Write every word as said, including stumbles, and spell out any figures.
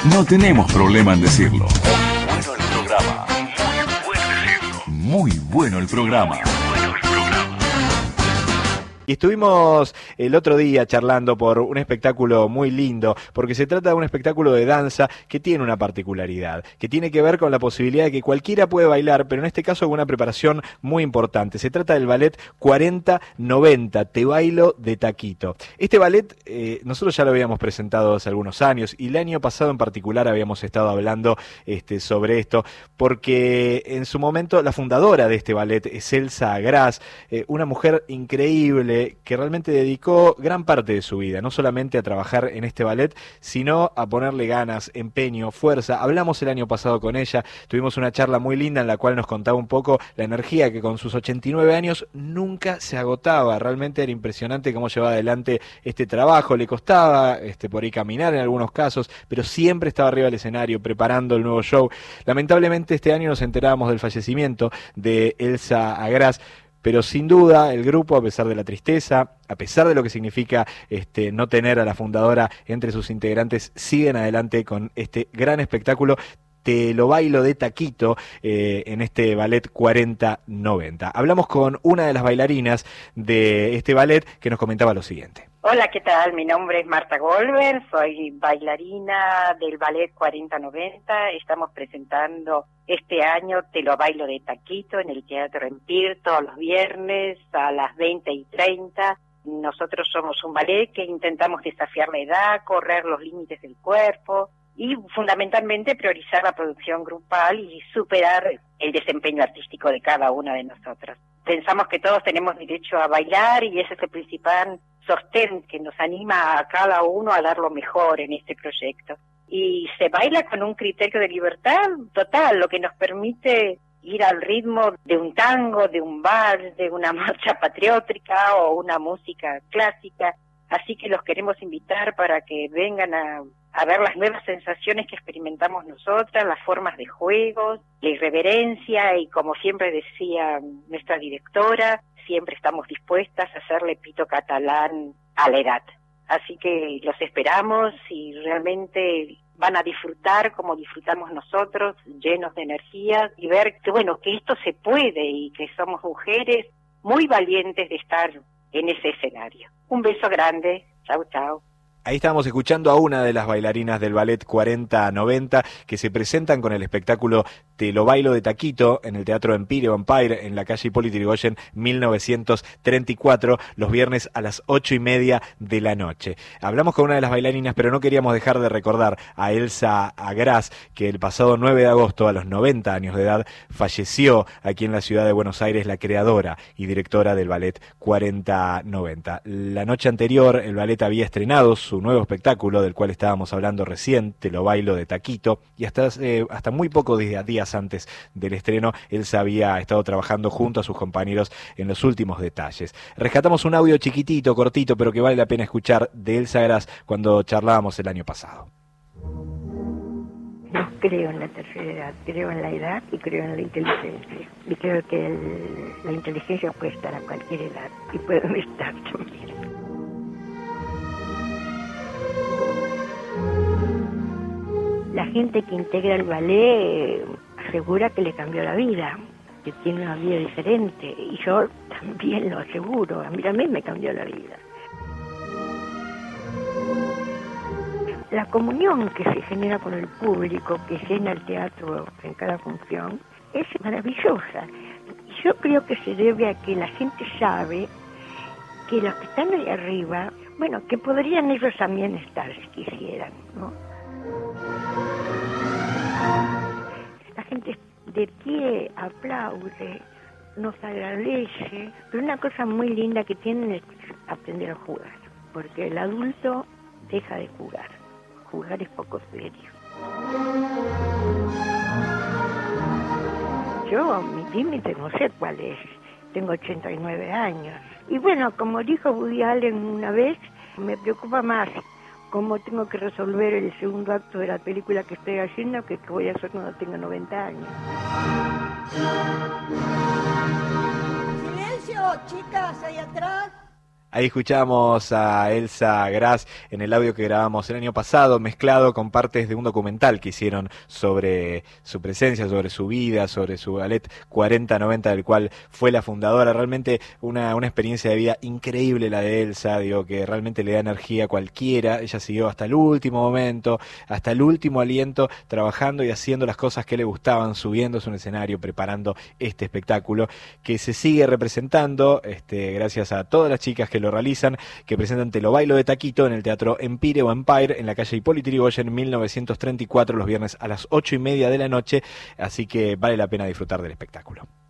No tenemos problema en decirlo. Bueno el programa. Muy bueno decirlo. Muy bueno el programa. Y estuvimos el otro día charlando por un espectáculo muy lindo, porque se trata de un espectáculo de danza que tiene una particularidad, que tiene que ver con la posibilidad de que cualquiera puede bailar, pero en este caso con una preparación muy importante. Se trata del ballet cuarenta noventa, Te bailo de taquito. Este ballet eh, nosotros ya lo habíamos presentado hace algunos años y el año pasado en particular habíamos estado hablando este, sobre esto, porque en su momento la fundadora de este ballet es Elsa Agraz, eh, una mujer increíble, que realmente dedicó gran parte de su vida, no solamente a trabajar en este ballet, sino a ponerle ganas, empeño, fuerza. Hablamos el año pasado con ella, tuvimos una charla muy linda en la cual nos contaba un poco la energía que con sus ochenta y nueve años nunca se agotaba. Realmente era impresionante cómo llevaba adelante este trabajo, le costaba este, por ahí caminar en algunos casos, pero siempre estaba arriba del escenario preparando el nuevo show. Lamentablemente este año nos enterábamos del fallecimiento de Elsa Agraz, pero sin duda el grupo, a pesar de la tristeza, a pesar de lo que significa este, no tener a la fundadora entre sus integrantes, siguen adelante con este gran espectáculo Te lo bailo de taquito eh, en este ballet cuarenta noventa. Hablamos con una de las bailarinas de este ballet que nos comentaba lo siguiente. Hola, ¿qué tal? Mi nombre es Marta Goldberg, soy bailarina del ballet cuarenta noventa. Estamos presentando este año Te lo bailo de taquito en el Teatro Empire todos los viernes a las veinte y treinta. Nosotros somos un ballet que intentamos desafiar la edad, correr los límites del cuerpo y fundamentalmente priorizar la producción grupal y superar el desempeño artístico de cada una de nosotras. Pensamos que todos tenemos derecho a bailar y ese es el principal sostén que nos anima a cada uno a dar lo mejor en este proyecto. Y se baila con un criterio de libertad total, lo que nos permite ir al ritmo de un tango, de un vals, de una marcha patriótica o una música clásica. Así que los queremos invitar para que vengan a, a ver las nuevas sensaciones que experimentamos nosotras, las formas de juegos, la irreverencia y, como siempre decía nuestra directora, siempre estamos dispuestas a hacerle pito catalán a la edad. Así que los esperamos y realmente van a disfrutar como disfrutamos nosotros, llenos de energía, y ver que bueno, que esto se puede y que somos mujeres muy valientes de estar en ese escenario. Un beso grande, chau chau. Ahí estábamos escuchando a una de las bailarinas del ballet cuarenta noventa que se presentan con el espectáculo Te lo bailo de taquito en el Teatro Empire Empire en la calle Hipólito Yrigoyen mil novecientos treinta y cuatro los viernes a las ocho y media de la noche. Hablamos con una de las bailarinas, pero no queríamos dejar de recordar a Elsa Agraz, que el pasado nueve de agosto, a los noventa años de edad, falleció aquí en la ciudad de Buenos Aires, la creadora y directora del ballet cuarenta noventa. La noche anterior el ballet había estrenado su nuevo espectáculo del cual estábamos hablando recién, Te lo bailo de taquito, y hasta, eh, hasta muy pocos días antes del estreno Elsa había estado trabajando junto a sus compañeros en los últimos detalles. Rescatamos un audio chiquitito, cortito, pero que vale la pena escuchar, de Elsa Agraz cuando charlábamos el año pasado. No creo en la tercera edad, creo en la edad y creo en la inteligencia. Y creo que el, la inteligencia puede estar a cualquier edad y puede no estar también. La gente que integra el ballet asegura que le cambió la vida, que tiene una vida diferente, y yo también lo aseguro, a mí también me cambió la vida. La comunión que se genera con el público, que llena el teatro en cada función, es maravillosa. Y yo creo que se debe a que la gente sabe que los que están ahí arriba, bueno, que podrían ellos también estar si quisieran, ¿no? La gente de pie aplaude, nos agradece, pero una cosa muy linda que tienen es aprender a jugar, porque el adulto deja de jugar, jugar es poco serio. Yo, mi límite no sé cuál es, tengo ochenta y nueve años, y bueno, como dijo Woody Allen una vez, me preocupa más cómo tengo que resolver el segundo acto de la película que estoy haciendo que voy a hacer cuando tenga noventa años. Silencio, chicas, ahí atrás. Ahí escuchamos a Elsa Gras en el audio que grabamos el año pasado, mezclado con partes de un documental que hicieron sobre su presencia, sobre su vida, sobre su ballet cuarenta noventa, del cual fue la fundadora. Realmente una, una experiencia de vida increíble la de Elsa, digo, que realmente le da energía a cualquiera. Ella siguió hasta el último momento, hasta el último aliento, trabajando y haciendo las cosas que le gustaban, subiéndose a un escenario, preparando este espectáculo que se sigue representando, este, gracias a todas las chicas que lo realizan, que presentan Te lo bailo de taquito en el Teatro Empire o Empire, en la calle Hipólito Yrigoyen, mil novecientos treinta y cuatro, los viernes a las ocho y media de la noche, así que vale la pena disfrutar del espectáculo.